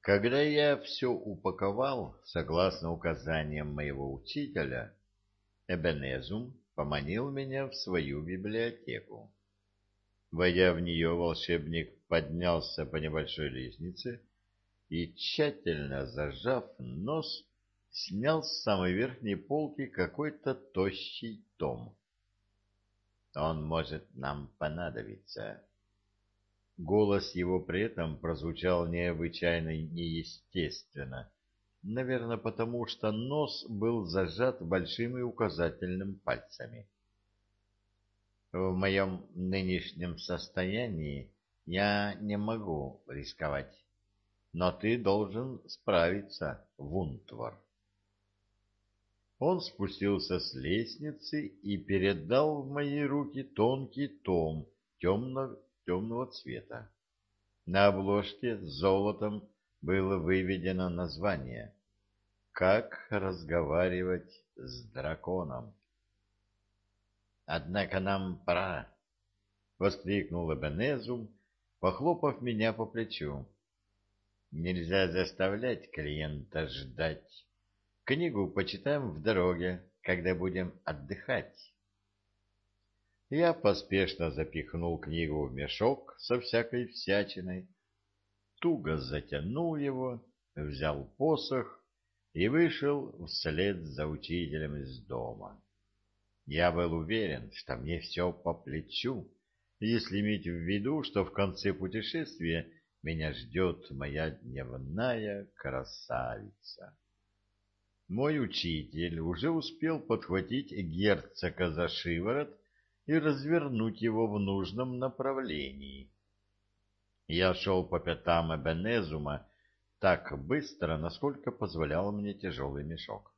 Когда я все упаковал, согласно указаниям моего учителя, Эбенезум поманил меня в свою библиотеку. Войдя в нее, волшебник поднялся по небольшой лестнице и, тщательно зажав нос, снял с самой верхней полки какой-то тощий том. «Он может нам понадобиться». Голос его при этом прозвучал необычайно неестественно, наверное, потому что нос был зажат большим и указательным пальцами. В моем нынешнем состоянии я не могу рисковать, но ты должен справиться, Вунтвор. Он спустился с лестницы и передал в мои руки тонкий том темного цвета. На обложке с золотом было выведено название «Как разговаривать с драконом». «Однако нам пора!» — воскликнул Эбенезум, похлопав меня по плечу. «Нельзя заставлять клиента ждать. Книгу почитаем в дороге, когда будем отдыхать». Я поспешно запихнул книгу в мешок со всякой всячиной, туго затянул его, взял посох и вышел вслед за учителем из дома. Я был уверен, что мне все по плечу, если иметь в виду, что в конце путешествия меня ждет моя дневная красавица. Мой учитель уже успел подхватить герцога за шиворот и развернуть его в нужном направлении. Я шел по пятам Эбенезума так быстро, насколько позволял мне тяжелый мешок.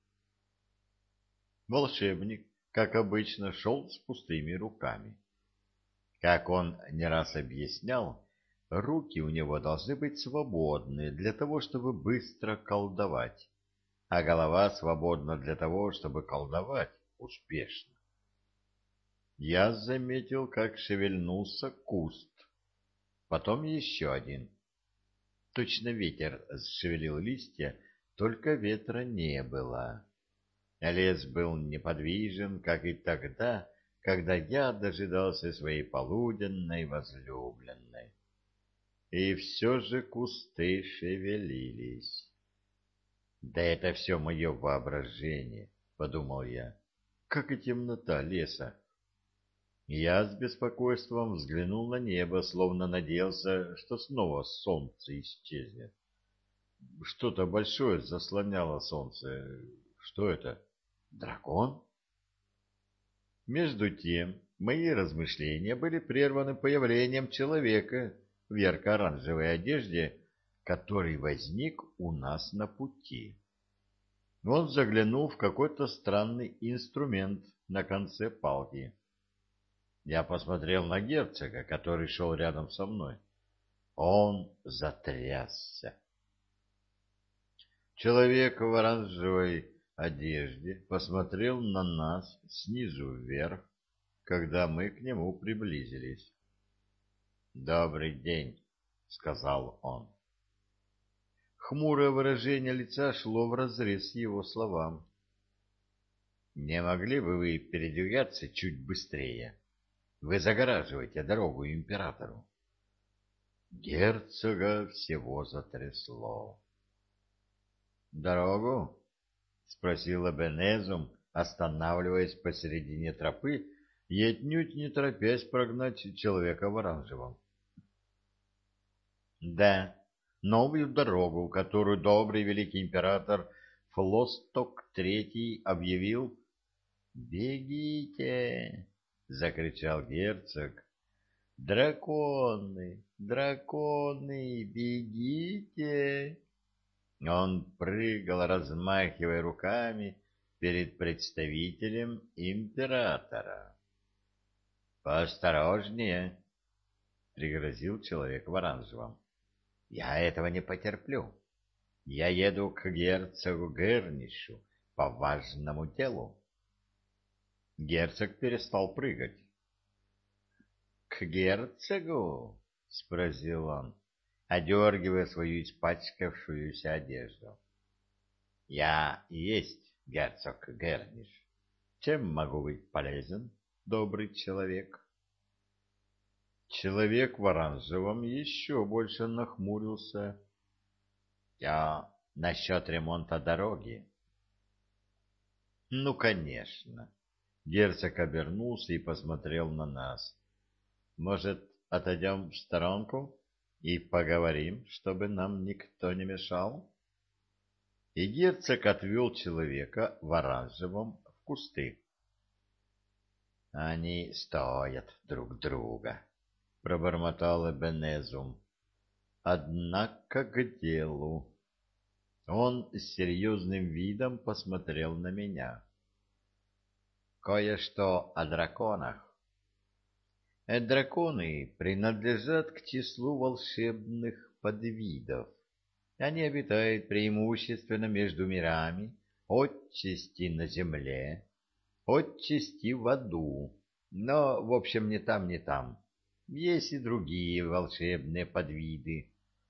Волшебник, как обычно, шел с пустыми руками. Как он не раз объяснял, руки у него должны быть свободны для того, чтобы быстро колдовать, а голова свободна для того, чтобы колдовать успешно. Я заметил, как шевельнулся куст, потом еще один. Точно ветер шевелил листья, только ветра не было. Лес был неподвижен, как и тогда, когда я дожидался своей полуденной возлюбленной. И все же кусты шевелились. «Да это все мое воображение», — подумал я, — «как и темнота леса». Я с беспокойством взглянул на небо, словно надеялся, что снова солнце исчезнет. Что-то большое заслоняло солнце. Что это? Дракон? Между тем, мои размышления были прерваны появлением человека в ярко-оранжевой одежде, который возник у нас на пути. Он заглянул в какой-то странный инструмент на конце палки. Я посмотрел на герцога, который шел рядом со мной. Он затрясся. Человек в оранжевой одежде посмотрел на нас снизу вверх, когда мы к нему приблизились. «Добрый день», — сказал он. Хмурое выражение лица шло вразрез с его словам. «Не могли бы вы передвигаться чуть быстрее? Вы загораживаете дорогу императору». Герцога всего затрясло. «Дорогу?» — спросил Эбенезум, останавливаясь посередине тропы и отнюдь не торопясь прогнать человека в оранжевом. «Да, новую дорогу, которую добрый великий император Флосток III объявил...» «Бегите!» — закричал герцог. «Драконы, драконы, бегите!» Он прыгал, размахивая руками перед представителем императора. «Поосторожнее!» — пригрозил человек в оранжевом. «Я этого не потерплю. Я еду к герцогу Гернишу по важному делу». Герцог перестал прыгать. «К герцогу?» — спросил он. одергивая свою испачкавшуюся одежду. — Я и есть герцог Герниш. Чем могу быть полезен, добрый человек? Человек в оранжевом еще больше нахмурился. — Я насчет ремонта дороги. — Ну, конечно. Герцог обернулся и посмотрел на нас. — Может, отойдем в сторонку и поговорим, чтобы нам никто не мешал? И герцог отвел человека в оранжевом в кусты. — Они стоят друг друга, — пробормотал Эбенезум. — Однако к делу. Он с серьезным видом посмотрел на меня. — Кое-что о драконах. Драконы принадлежат к числу волшебных подвидов. Они обитают преимущественно между мирами, отчасти на земле, отчасти в аду, но, в общем, ни там, ни там. Есть и другие волшебные подвиды.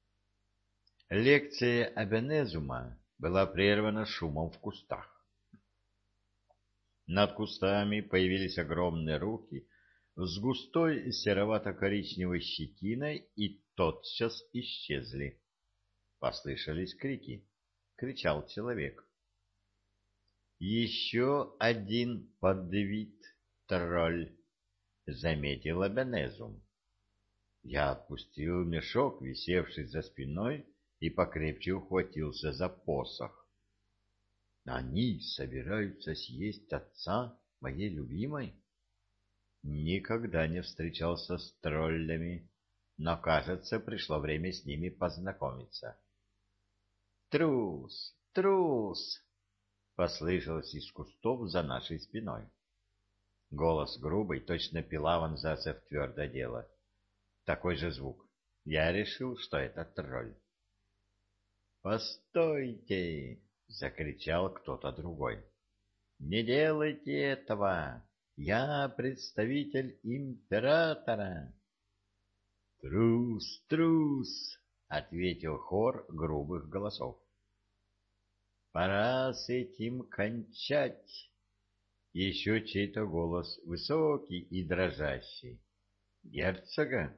Лекция Абенезума была прервана шумом в кустах. Над кустами появились огромные руки с густой серовато-коричневой щетиной и тотчас исчезли. Послышались крики. Кричал человек. «Еще один подвид тролль», — заметил Эбенезум. Я отпустил мешок, висевший за спиной, и покрепче ухватился за посох. «Они собираются съесть отца моей любимой?» Никогда не встречался с троллями, но, кажется, пришло время с ними познакомиться. «Трус! Трус!» — послышалось из кустов за нашей спиной. Голос грубый, точно пила вонзаться в твердое дело. Такой же звук. Я решил, что это тролль. «Постойте!» — закричал кто-то другой. «Не делайте этого! Я представитель императора!» «Трус! Трус!» — ответил хор грубых голосов. «Пора с этим кончать!» Еще чей-то голос, высокий и дрожащий. «Герцога?»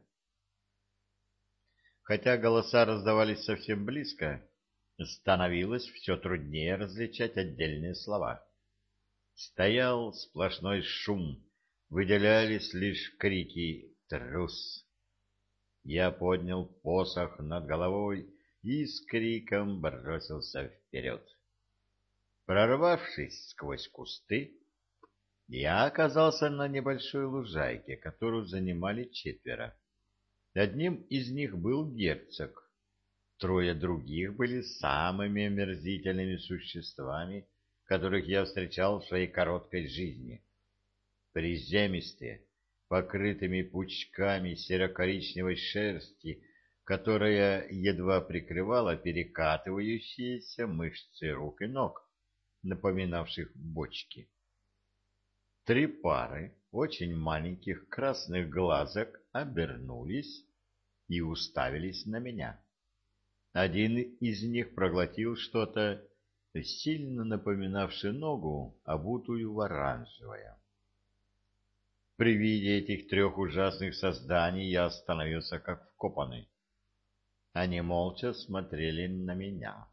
Хотя голоса раздавались совсем близко, становилось все труднее различать отдельные слова. Стоял сплошной шум, выделялись лишь крики «Трус!». Я поднял посох над головой и с криком бросился вперед. Прорвавшись сквозь кусты, я оказался на небольшой лужайке, которую занимали четверо. Одним из них был герцог. Трое других были самыми омерзительными существами, которых я встречал в своей короткой жизни. Приземистые, покрытыми пучками серо-коричневой шерсти, которая едва прикрывала перекатывающиеся мышцы рук и ног, напоминавших бочки. Три пары очень маленьких красных глазок обернулись и уставились на меня. Один из них проглотил что-то, сильно напоминавшее ногу, обутую в оранжевое. При виде этих трех ужасных созданий я остановился как вкопанный. Они молча смотрели на меня.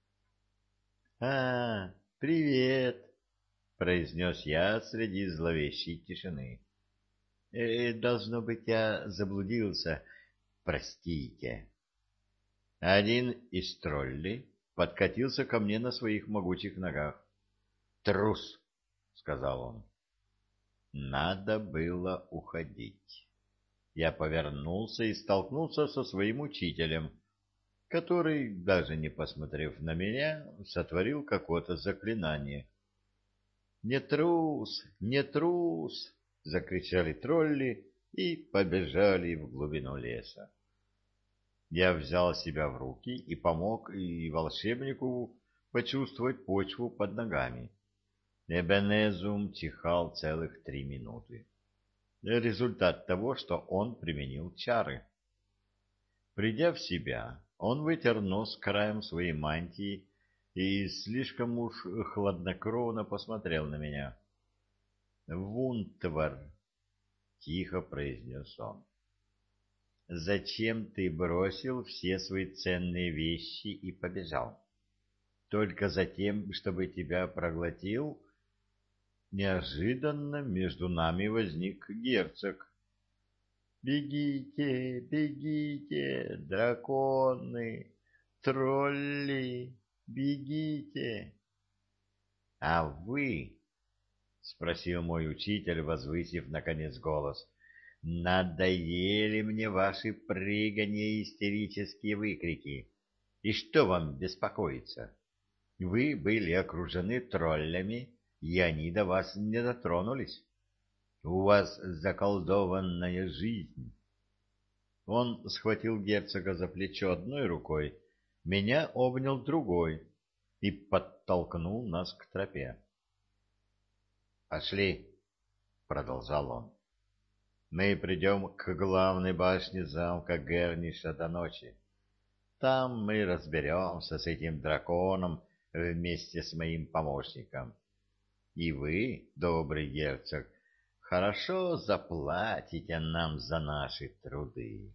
— привет! — произнес я среди зловещей тишины. Должно быть, я заблудился. Простите. Один из троллей подкатился ко мне на своих могучих ногах. «Трус!» — сказал он. Надо было уходить. Я повернулся и столкнулся со своим учителем, который, даже не посмотрев на меня, сотворил какое-то заклинание. «Не трус! Не трус!» — закричали тролли и побежали в глубину леса. Я взял себя в руки и помог и волшебнику почувствовать почву под ногами. Эбенезум чихал целых 3 минуты. Результат того, что он применил чары. Придя в себя, он вытер нос краем своей мантии и слишком уж хладнокровно посмотрел на меня. «Вунтвар», — тихо произнес он, — «зачем ты бросил все свои ценные вещи и побежал? Только за тем, чтобы тебя проглотил?» Неожиданно между нами возник герцог. «Бегите, бегите, драконы, тролли, бегите!» «А вы?» — спросил мой учитель, возвысив, наконец, голос. «Надоели мне ваши прыгания и истерические выкрики. И что вам беспокоиться? Вы были окружены троллями, и они до вас не дотронулись. У вас заколдованная жизнь». Он схватил герцога за плечо одной рукой, меня обнял другой и подтолкнул нас к тропе. «Пошли», — продолжал он. «Мы придем к главной башне замка Герниша до ночи. Там мы разберемся с этим драконом вместе с моим помощником. И вы, добрый герцог, хорошо заплатите нам за наши труды».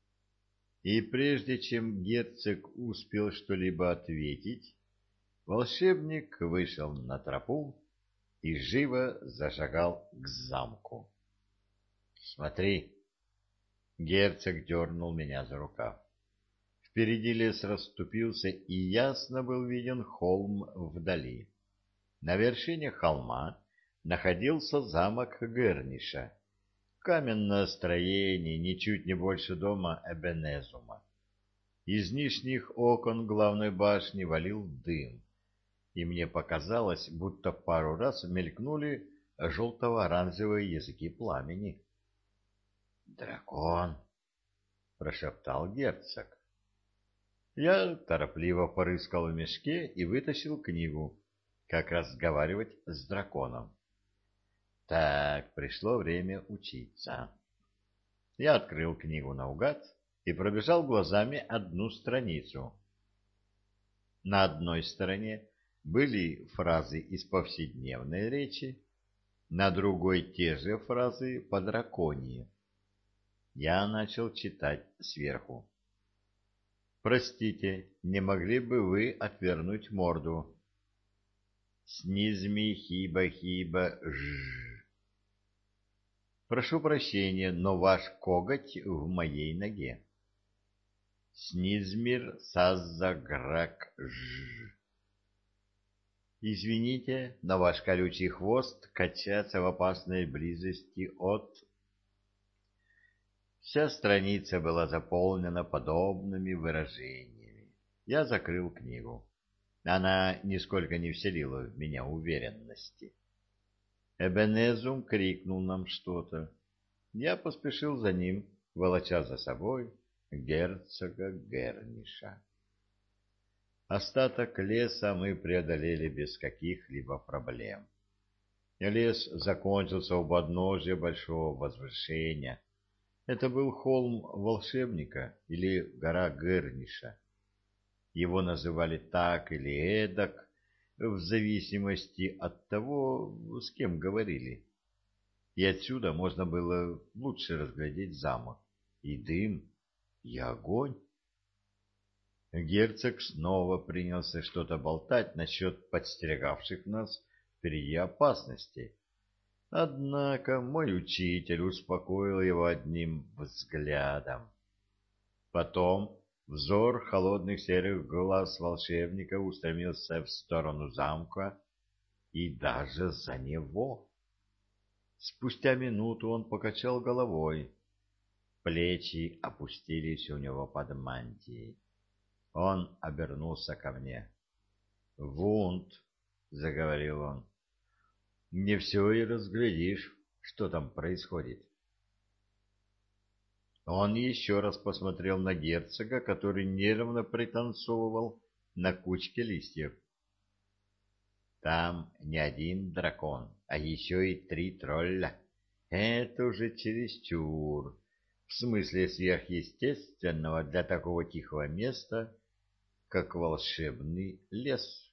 И прежде чем герцог успел что-либо ответить, волшебник вышел на тропу и живо зашагал к замку. «Смотри!» — герцог дернул меня за рукав. Впереди лес расступился, и ясно был виден холм вдали. На вершине холма находился замок Герниша, каменное строение, ничуть не больше дома Эбенезума. Из нижних окон главной башни валил дым, и мне показалось, будто пару раз мелькнули желто-оранжевые языки пламени. «Дракон!» — прошептал герцог. Я торопливо порыскал в мешке и вытащил книгу, как разговаривать с драконом. Так, пришло время учиться. Я открыл книгу наугад и пробежал глазами одну страницу. На одной стороне были фразы из повседневной речи, на другой те же фразы по драконьи. Я начал читать сверху. «Простите, не могли бы вы отвернуть морду?» «Снизми хиба-хиба-ж». «Прошу прощения, но ваш коготь в моей ноге». «Снизмир саззаграк-ж». «Извините, но ваш колючий хвост качается в опасной близости от...» Вся страница была заполнена подобными выражениями. Я закрыл книгу. Она нисколько не вселила в меня уверенности. Эбенезум крикнул нам что-то. Я поспешил за ним, волоча за собой герцога Герниша. Остаток леса мы преодолели без каких-либо проблем. Лес закончился у подножия большого возвышения. Это был холм волшебника или гора Герниша. Его называли так или эдак, в зависимости от того, с кем говорили. И отсюда можно было лучше разглядеть замок, и дым, и огонь. Герцог снова принялся что-то болтать насчет подстерегавших нас впереди опасностей. Однако мой учитель успокоил его одним взглядом. Потом взор холодных серых глаз волшебника устремился в сторону замка и даже за него. Спустя минуту он покачал головой. Плечи опустились у него под мантией. Он обернулся ко мне. «Вунт», — заговорил он, — «не все и разглядишь, что там происходит». Он еще раз посмотрел на герцога, который нервно пританцовывал на кучке листьев. «Там не один дракон, а еще и 3 тролля. Это уже чересчур. в смысле сверхъестественного для такого тихого места, как волшебный лес.